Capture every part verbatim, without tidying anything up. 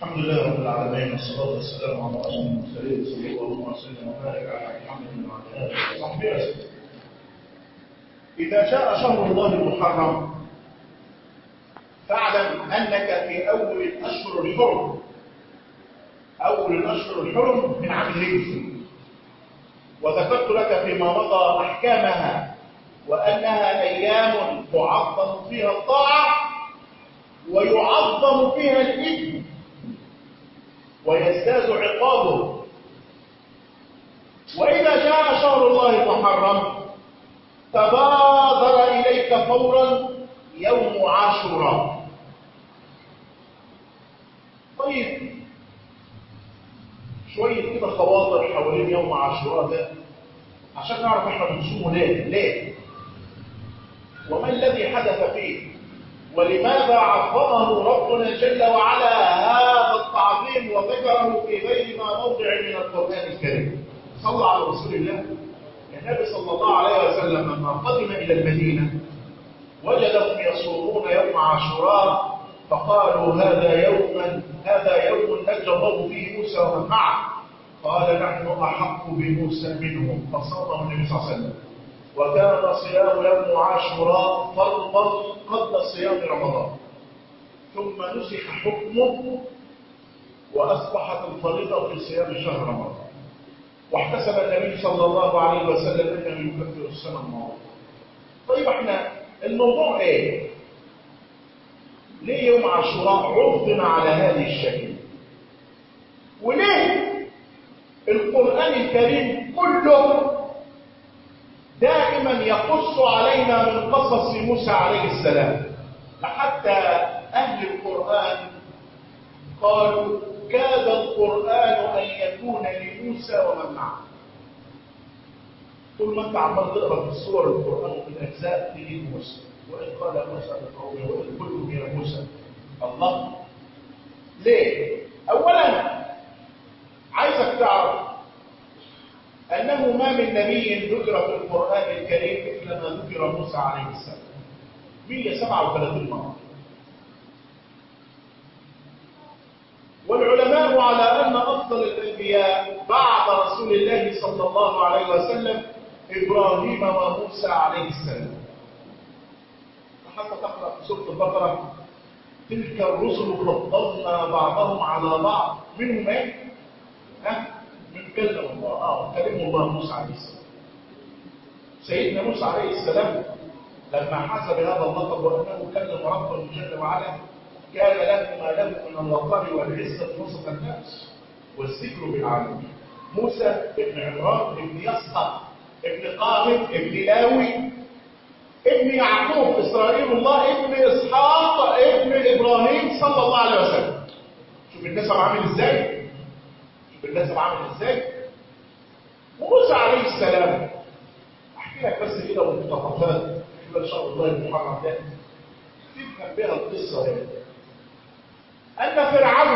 الحمد لله رب العالمين، والصلاة والسلام على أشرف المرسلين صلى الله عليه وسلم وبارك على محمد وعلى آله وصحبه وسلم. إذا جاء شهر الله المحرم فاعلم أنك في أول الأشهر الحرم، أول الأشهر الحرم من عام الهجري، وذكرت لك فيما مضى أحكامها وأنها أيام تعظم فيها الطاعة ويعظم فيها الإثم ويزداد عقابه. وإذا جاء شهر الله المحرم تبادر إليك فورا يوم عاشوراء. طيب شوية كده خواطر حوالين يوم عاشوراء ده عشان نعرف احنا بنصومه ليه؟ ليه؟ وما الذي حدث فيه؟ ولماذا عظمه ربنا جل وعلا هذا التعظيم وذكره في غير ما موضع من القرآن الكريم؟ صلى على رسول الله. النبي صلى الله عليه وسلم لما قدم إلى المدينة وجدهم يصومون يوم عاشوراء فقالوا هذا يوما هذا يوم نجى الله فيه موسى ومن معه. قال نحن أحق بموسى منهم، فصامه النبي صلى الله عليه وسلم. وكان صيام يوم عاشوراء فرضا قبل صيام رمضان، ثم نسخ حكمه وأصبحت الفريضة في صيام شهر رمضان. واحتسب النبي صلى الله عليه وسلم أنه يكفر السنة الماضية. طيب احنا الموضوع ايه؟ ليه يوم عاشوراء عظم على هذه الشكل؟ وليه القرآن الكريم كله دائما يقص علينا من قصص موسى عليه السلام؟ حتى أهل القرآن قالوا كاد القرآن أن يكون لموسى ومن معه. طول ما انت عمال تقرا في سور القرآن وفي الأجزاء تجي موسى، وإذ قال موسى لقومه وإذ قلتم يا موسى. الله ليه؟ أولا عايزك تعرف أنه ما من نبي ذكر في القرآن الكريم مثل ما ذكر موسى عليه السلام مئة وسبعة وثلاثين مرة. والعلماء على أن أفضل الأنبياء بعد رسول الله صلى الله عليه وسلم إبراهيم وموسى عليه السلام. حتى تقرأ في سورة البقرة تلك الرسل فضلنا بعضهم على بعض، منهم ايه؟ ها؟ من كلم الله، اه كلم الله موسى عليه السلام. سيدنا موسى عليه السلام لما حسب هذا اللقب وأنه كلم ربه جل وعلا كان له ما له من الوقار والعزة وسط الناس والذكر بالعالمين. موسى ابن عمران ابن يسقط ابن قاهر ابن لاوي ابن يعقوب إسرائيل الله ابن إسحاق ابن إبراهيم صلى الله عليه وسلم. شوف النسب عامل ازاي؟ شوف النسب عامل ازاي؟ وموسى عليه السلام احكي لك بس كده مقتطفات كده ان شاء الله المحرم ده تفهم بها القصه دي. أن فرعون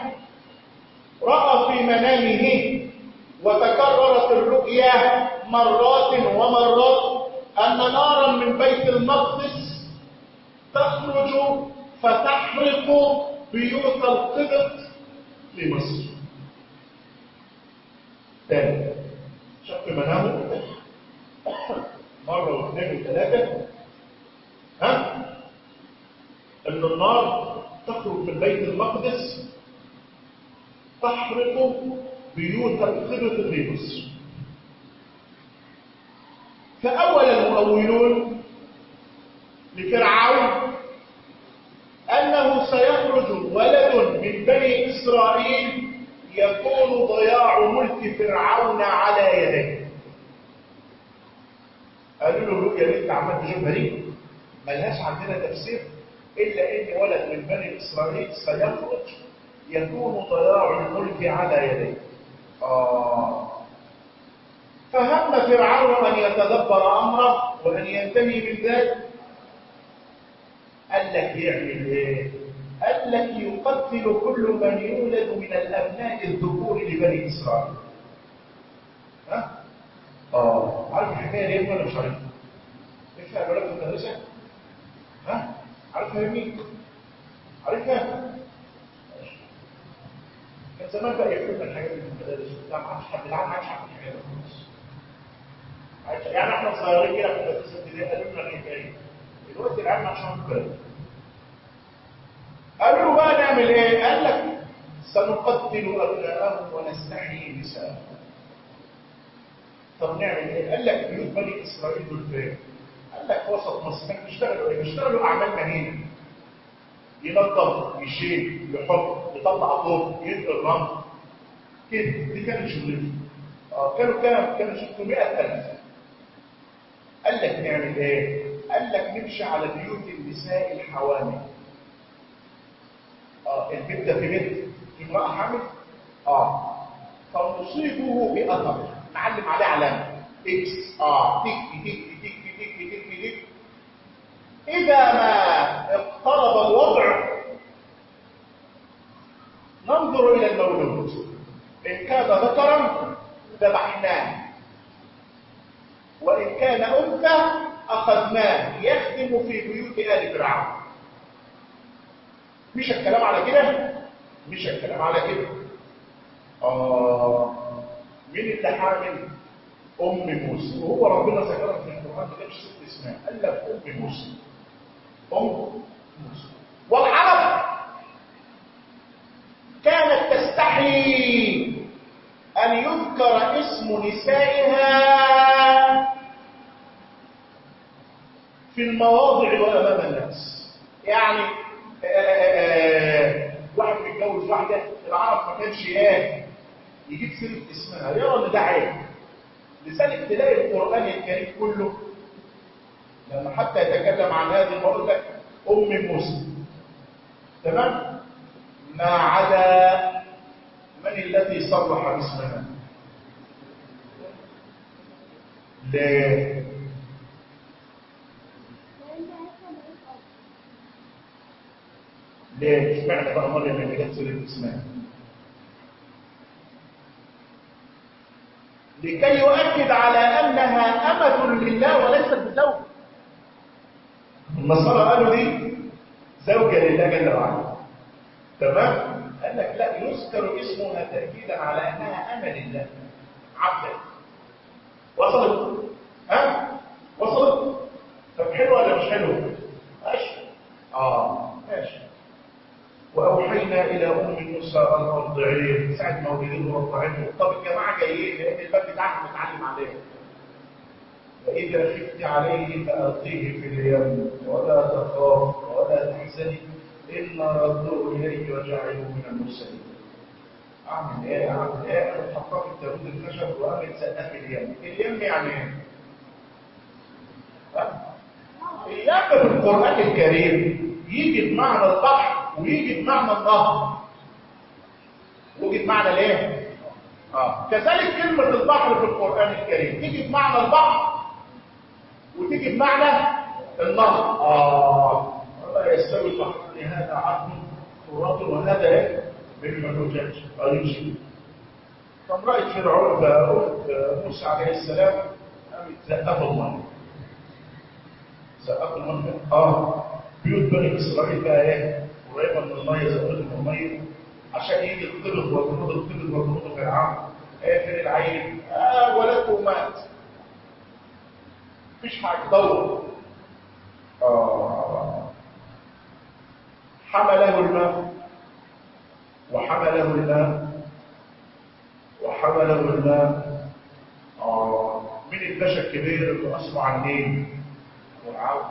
رأى في منامه وتكررت الرؤيا مرات ومرات أن نارا من بيت المقدس تخرج فتحرق بيوت القبط في مصر. ثاني شاف في منامه مرة واثنين وثلاثة ها أن النار تخرج من بيت المقدس تحرق بيوت القبط في مصر. فأول المؤولون لفرعون أنه سيخرج ولد من بني إسرائيل يكون ضياع ملك فرعون على يديه. قالوا له الرؤيا اللي انت عمال تجيبها دي ملهاش عندنا تفسير إلا إن ولد من بني إسرائيل سيخرج يكون ضياع الملك على يديه. آه. فهم فرعون أن يتدبر أمره وأن ينتهي من ذلك. قال لك يعمل إيه؟ قال لك يقتل كل من يولد من الأبناء الذكور لبني إسرائيل. ها؟ آه. عارف الحكاية دي ولا مش عارف؟ افهم الولاد في المدرسة؟ ها؟ عارفها يا مين؟ عارفها؟ زمان بقى يعملوا الحاجات اللي في المدارس وبتاع، ما عادش حد العيال ما عادش عارف الحاجات دي خالص. يعني احنا صغيرين كده في المدرسه ابتدائي قالوا لنا الحكايه، دلوقتي العيال ما عادش عارف الكلام. قالوا له بقى نعمل ايه؟ قال لك سنقتل ابناءهم ونستحيي نساءهم. طب نعمل ايه؟ قال لك بيوت بني اسرائيل دول فين؟ قال لك وسط مصر. كانوا بيشتغلوا ايه؟ بيشتغلوا اعمال مهينه، ينظف، يشيل، يحط، يطلع طوب، ينقل رمل كده. دي كانت شغلتهم. اه كانوا كام؟ كانوا ستمائة ألف. قال لك نعمل ايه؟ قال لك نمشي على بيوت النساء الحوامل. اه البيت ده في بيت في امراه حامل، اه فنصيبه باثر نعلم عليه علامه اكس، اه تك تك تك تك تك تك. اذا ما اقترب الوضع ننظر الى المولود، ان كان ذكرا ذبحناه، وان كان انثى اخذناه يخدم في بيوت ال فرعون. مش الكلام على كده؟ مش الكلام على كده. آه مين اللي حامل؟ أم موسى. وهو ربنا ذكرها في القرآن ما جابش ست اسماء، قال لك أم موسى. أم موسى. والعرب كانت تستحي أن يذكر اسم نسائها في المواضع وأمام الناس. يعني آآ آآ واحد بيتجوز واحده، العرب ما كانش ايه يجيب سيره اسمها، يرى ان ده عيب. لذلك تلاقي القران الكريم كله لما حتى يتكلم عن هذه المرأة ام موسى، تمام، ما عدا من التي صرح باسمها. ليه؟ ليه؟ اشمعنى بقى مريم اللي جت سيره اسمها؟ لكي يؤكد على انها امة لله وليست بزوج. النصارى قالوا دي زوجة لله جل وعلا، تمام؟ قال لك لا، يذكر اسمها تأكيدا على انها امة لله، عبدا. وصلت؟ ها؟ وصلت؟ طب حلو ولا مش حلو؟ ماشي. اه ماشي. واوحينا الى ام موسى ان ارضعيه، ساعه ما ولدته رضعته. طب الجماعه جايين لان الباب بتاعهم متعلم عليه. فاذا خفت عليه فالقيه في اليم ولا تخاف ولا تحزني انا ردوه اليك وجعله من المرسلين. اعمل ايه؟ اعمل ايه؟ انا حطاه في التابوت الخشب وقامت سقاه في اليم. اليم يعني ايه؟ اليم في القران الكريم يجي بمعنى البحر ويجي بمعنى النهر. ويجي بمعنى ليه؟ اه كذلك كلمة البحر في القرآن الكريم تيجي بمعنى البحر وتيجي بمعنى النهر. اه ولا يستوي البحران هذا عذب فرات وهذا ايه؟ من الحجاج. ايوه. فامرأة فرعون موسى عليه السلام قامت زقف الماء. زقف الماء اه بيوت بني اسرائيل بقى ايه؟ قريبه من الميه، زودهم الميه عشان يجي القبض والجنود، القبض والجنود فرعون. ايه فين العيل؟ اه ولده مات. مفيش حاجه، دور. اه حمله الماء وحمله الماء وحمله الماء. اه من الباشا الكبير اللي اسمه عنين فرعون.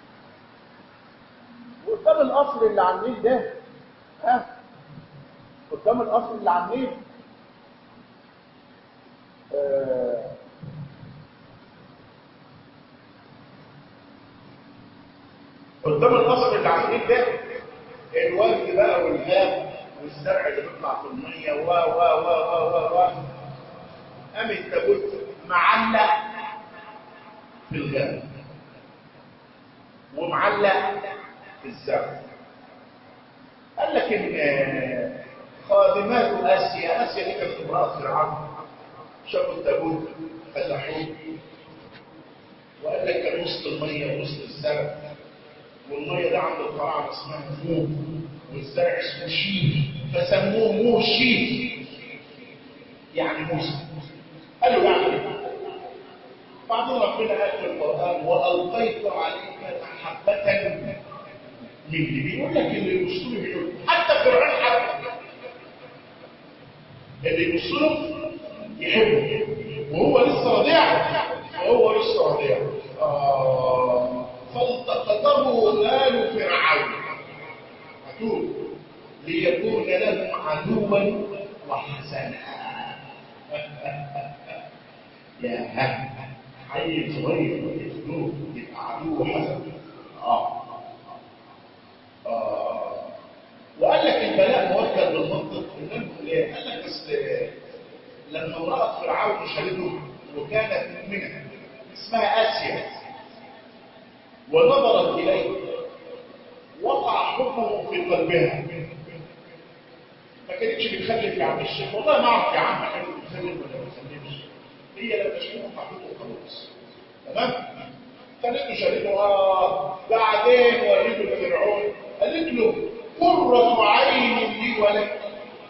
قدام القصر اللي على النيل ده، ها قدام القصر اللي على النيل آه قدام القصر اللي على النيل ده الورد بقى والهاب والزرع اللي بيطلع في الميه و و و و و و قام التابوت معلق في الغاب ومعلق في الزرع. قال لك ان خادمات اسيا، اسيا دي كانت امراه فرعون، شافوا التابوت فتحوه وقال لك كان وسط الميه وسط الزرع، والميه ده عند الفراعنه اسمها فوق والزرع اسمه شيل، فسموه اسمه موشي يعني موسى. قال له يعني ايه؟ بعدين ربنا قال في القرآن وألقيت عليك محبة مني. بيقول لك اللي يبصوا له بيقول حتى فرعون حتى اللي يبصوا له يحبه وهو لسه رضيع وهو لسه رضيع. آه فالتقطه آل فرعون عدو ليكون لهم عدوا وحسنا. يا حي صغير يسلوه يبقى عدو حسن. آه. آه. وقال لك البلاء موكل بالمنطق. ليه؟ قال لك بس لما امرأة فرعون شهدته وكانت مؤمنة اسمها آسيا ونظرت إليه وقع حبه في قلبها. ما كانتش بتخلف يا عم الشيخ، والله ما اعرف يا عم كانت بتخلف ولا ما بتخلفش، هي لما تشوفه حبته خلاص. تمام؟ خليته شهدته. اه بعدين وريته لفرعون قالت له قرة عين لي ولك.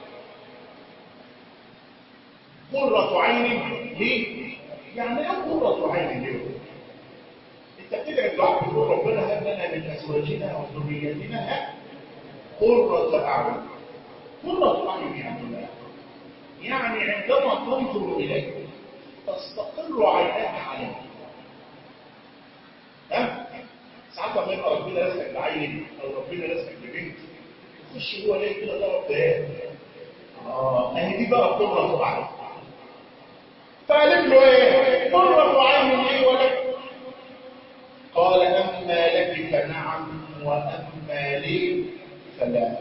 قرة عين ليه؟ يعني ايه قرة عين ليه؟ انت بتدعي الدعاء بتقول ربنا هب لنا من ازواجنا وذرياتنا قرة اعين. قرة اعين يعني يعني عندما تنظر اليه تستقر عيناك عليه. ها؟ ساعات لما يبقى ربنا رزقك بعين او ربنا رزقك ببنت تخش جوه ليه كده تعرف ده. اه اهي دي بقى قرة اعين. فقالت له ايه؟ قرة عين لي ولك. قال اما لك فنعم واما لي فلا.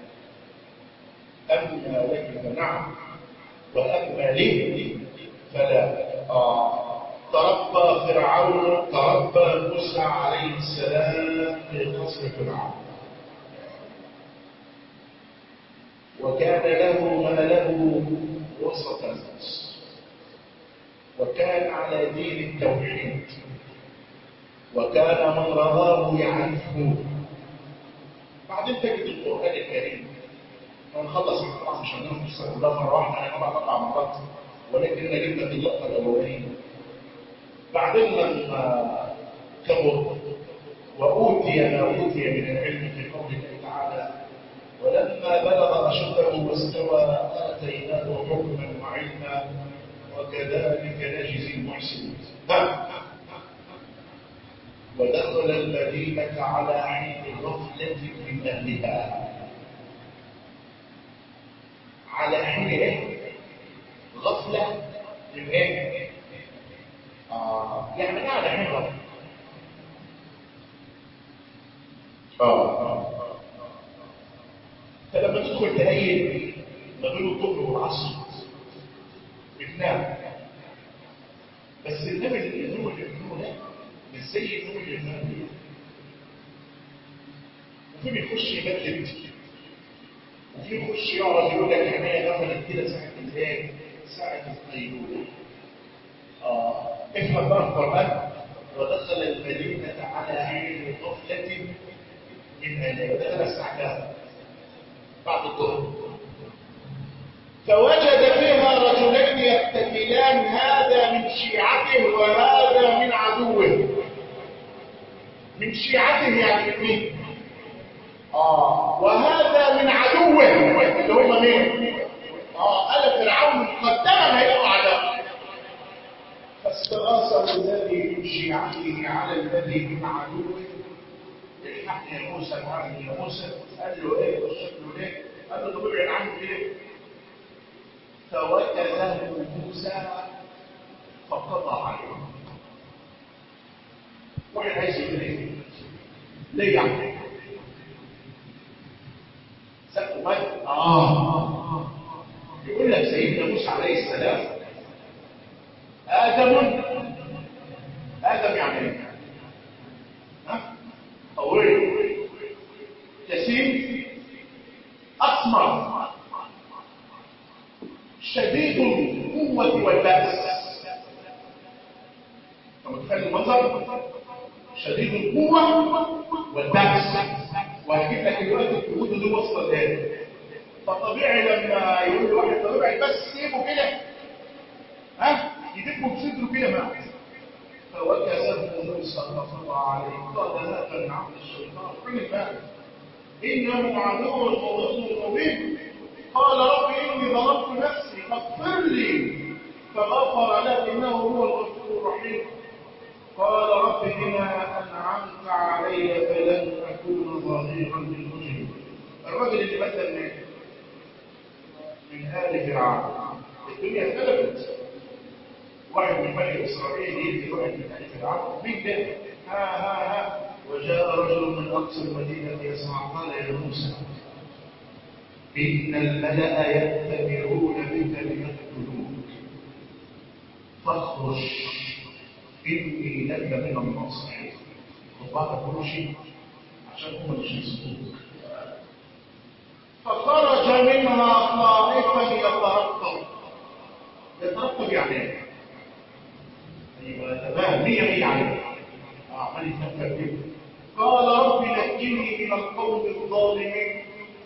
اما لك فنعم واما لي فلا. اه تربى فرعون تربى موسى عليه السلام في قصر فرعون وكان له ما له وسط الناس وكان على دين التوحيد وكان من رآه يعرفه. بعدين تجد القرآن الكريم ونخلص القرآن مش هنقول قصة كلها مرة واحدة، أنا طبعا أربع مرات ولكن جبنا في اللقطة الأولانية. بعدين لما كبر وأوتي ما أوتي من العلم في قول الله تعالى ولما بلغ أشده واستوى آتيناه حكما وعلما وكذلك نجزي المحسنين. ودخل المدينة على حين غفلة من أهلها. على حين ايه؟ غفلة من ايه؟ آه يعني ايه على حين غفلة؟ آه آه فلما تدخل تلاقي ما بين الظهر والعصر بتنام، بس النوم اللي النوم اللي بتنامه ده مش زي النوم اللي بتنامه ده. وفي بيخش يبدل وفي يخش يعرف يقول لك عينيا غفلت كده ساعة الليل ساعة القيلولة. اه افهم بقى القرآن ودخل المدينة على حين غفلة من أهلها. ودخل الساعة كام؟ بعد الظهر. فوجد فيها رجلين يقتتلان هذا من شيعته وهذا من عدوه. من شيعته يعني من مين؟ آه وهذا من عدوه اللي هم مين؟ آه قال فرعون قدما هيبقوا عداء. فاستغاثه الذي من شيعته على الذي من عدوه. الحق يا موسى وعلي يا موسى. قال له ايه وشكله ليه؟ قال له طب ابعد عنه ليه؟ فوكزه موسى فقضى عليه. واحد عايز يقول ايه؟ ليه يعني؟ سقوا مات؟ اه يقول لك سيدنا موسى عليه السلام آدم آدم يعني ايه؟ ها؟ طويل كثير أسمر شديد القوة والبأس. انت متخيل المنظر؟ شديد القوة والبأس. وهجيب لك دلوقتي القوة دي وصلت لايه؟ فطبيعي لما يقول له واحد طبيعي بس سيبه كده، ها يدبه بصدره كده معه. فوكزه موسى فقضى عليه قال هذا من عمل الشيطان فين المال انه عدو مضل مبين. قال رب اني ظلمت نفسي فاغفر لي فغفر له انه هو الغفور الرحيم. قال رب بما انعمت علي فلن اكون ظهيرا للمجرمين. الرجل اللي بدل من من ال فرعون الدنيا اختلفت. واحد من بني اسرائيل يجي واحد من ال فرعون مين ده؟ ها ها ها وجاء رجل من اقصى المدينه يسمع قال يا موسى ان الملأ يأتمرون بك ليقتلوك فاخرج إني لك من الناصحين. وبعد كل شيء عشان هم اللي يشوفوك. فخرج منها خائفا يترقب. يترقب يعني ايه؟ ايوه تمام مية مية عليه. عمال يتفكر كده. قال رب نجني من القوم الظالمين.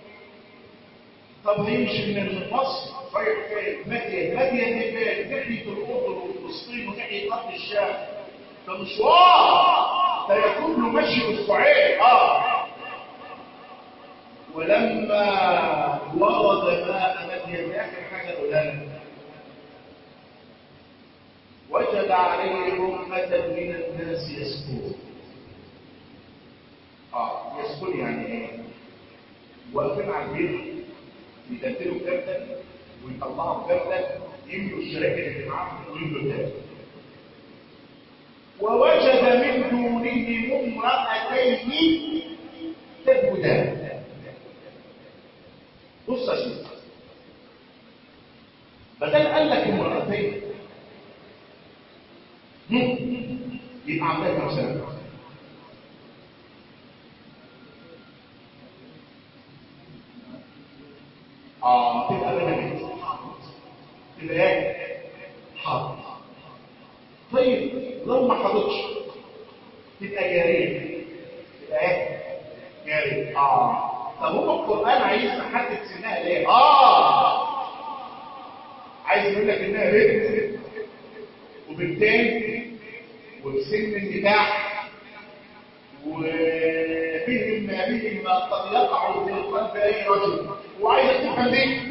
طب هيمشي من مصر رايح فين؟ مدين، مدين دي فين؟ ناحية الأردن وفلسطين وناحية أرض الشام. ده مشوار، ده يكون له مشي أسبوعين. اه ولما ورد ماء مدين آخر حاجة قلنا وجد عليه أمة من الناس يسكون. اه يسكون يعني ايه؟ واقفين على البيت يدلدلوا كبدا ويطلعوا كبدا يملوا الشراكه اللي معاهم ويملوا الثاني. ووجد من دونهم امرأتين تذودان. بص يا سيدي بدل قال لك امرأتين يبقى عندها كم سنه؟ اه تبقى بنات تبقى ايه؟ حاضر. طيب لو ما حضرتش تبقى جاريه. تبقى ايه؟ جاريه. اه طب هو القران عايز يحدد سنها ليه؟ اه عايز يقول لك انها بنت وبنتين وبسن النكاح وفيهم ما بهم ما قد يقع في قلب اي رجل وعايز تفهم ليه؟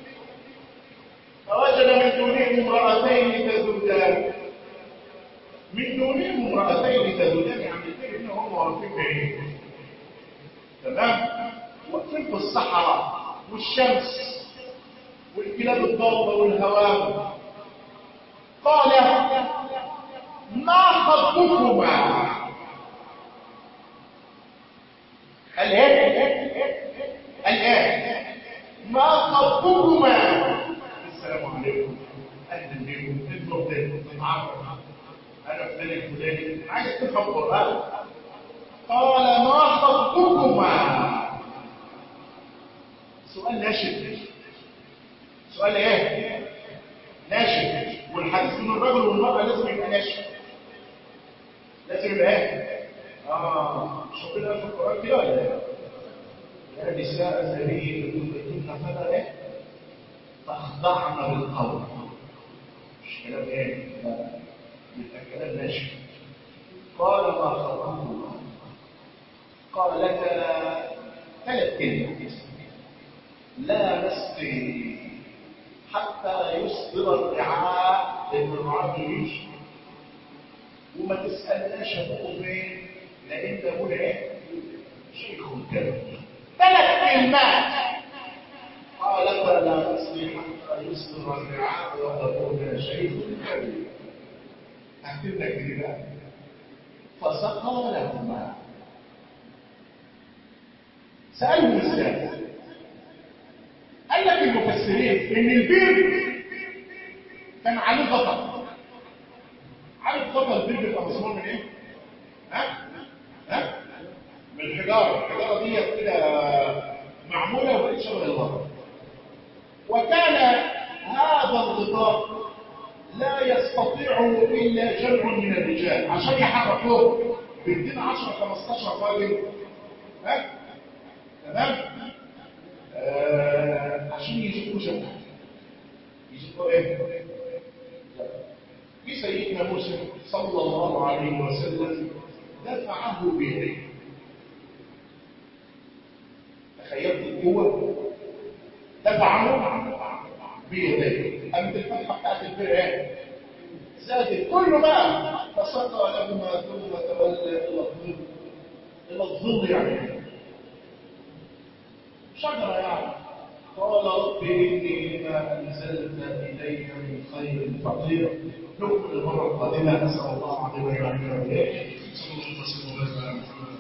فوجد من دونهم امرأتين تذودان. من دونهم امرأتين تذودان يعني الاثنين انهم واقفين بعيد. تمام؟ واقفين في الصحراء والشمس والكلاب الضالة والهوام. قال ما خطبكما؟ قال ايه؟ الآن ما خطبكما؟ السلام عليكم أهلا بكم تدروا ده معاكم أنا فلان الفلاني عايز تفهم القرآن. قال ما خطبكما؟ سؤال ناشد. سؤال ايه؟ ناشد. والحديث من الرجل والمرأة لازم يبقى ناشد. لازم يبقى ايه؟ اه مش ربنا في القرآن كده ولا ايه؟ يا نساء النبي كنتن فلا ايه؟ تخضعن بالقول. مش كلام ايه؟ لا يبقى كلام ناشف. قال ما خطبكما؟ قالت ثلاث كلمات لا نسقي حتى يصدر الرعاء لان الرعاء يمشي وما تسالناش ابوه فين لان ابوه ايه؟ شيخ كبير. ثلاث كلمات قالت لا نسقي حتى يصدر الرعاء وابونا شيخ كبير. اكتب لك دي بقى. فسقى لهما. سألهم ازاي؟ قال لك المفسرين ان البير كان عليه غطا. عارف غطا البير بيبقى مصنوع من ايه؟ ها؟ ها؟ من الحجاره. الحجاره دي كده معموله وبقت شبه الغطا. وكان هذا الغطاء لا يستطيعه الا جمع من الرجال عشان يحركوه. بيدينا عشرة خمستاشر راجل. ها؟ تمام؟ آه عشان يزقوا زقوا يزقوا ايه؟ في سيدنا موسى صلى الله عليه وسلم دفعه بيديه. تخيلت القوة دفعه بيديه. قامت الفتحة بتاعت الفرقان زادت كله بقى فسقى لهما ثم تولى الى الظل. الى الظل يعني شجرة يعني. قال رب إني لما أنزلت إلي من خير فقير. نكمل المرة القادمة. أسأل الله عز وجل أن يعيننا وإياكم. صلى الله عليه وسلم.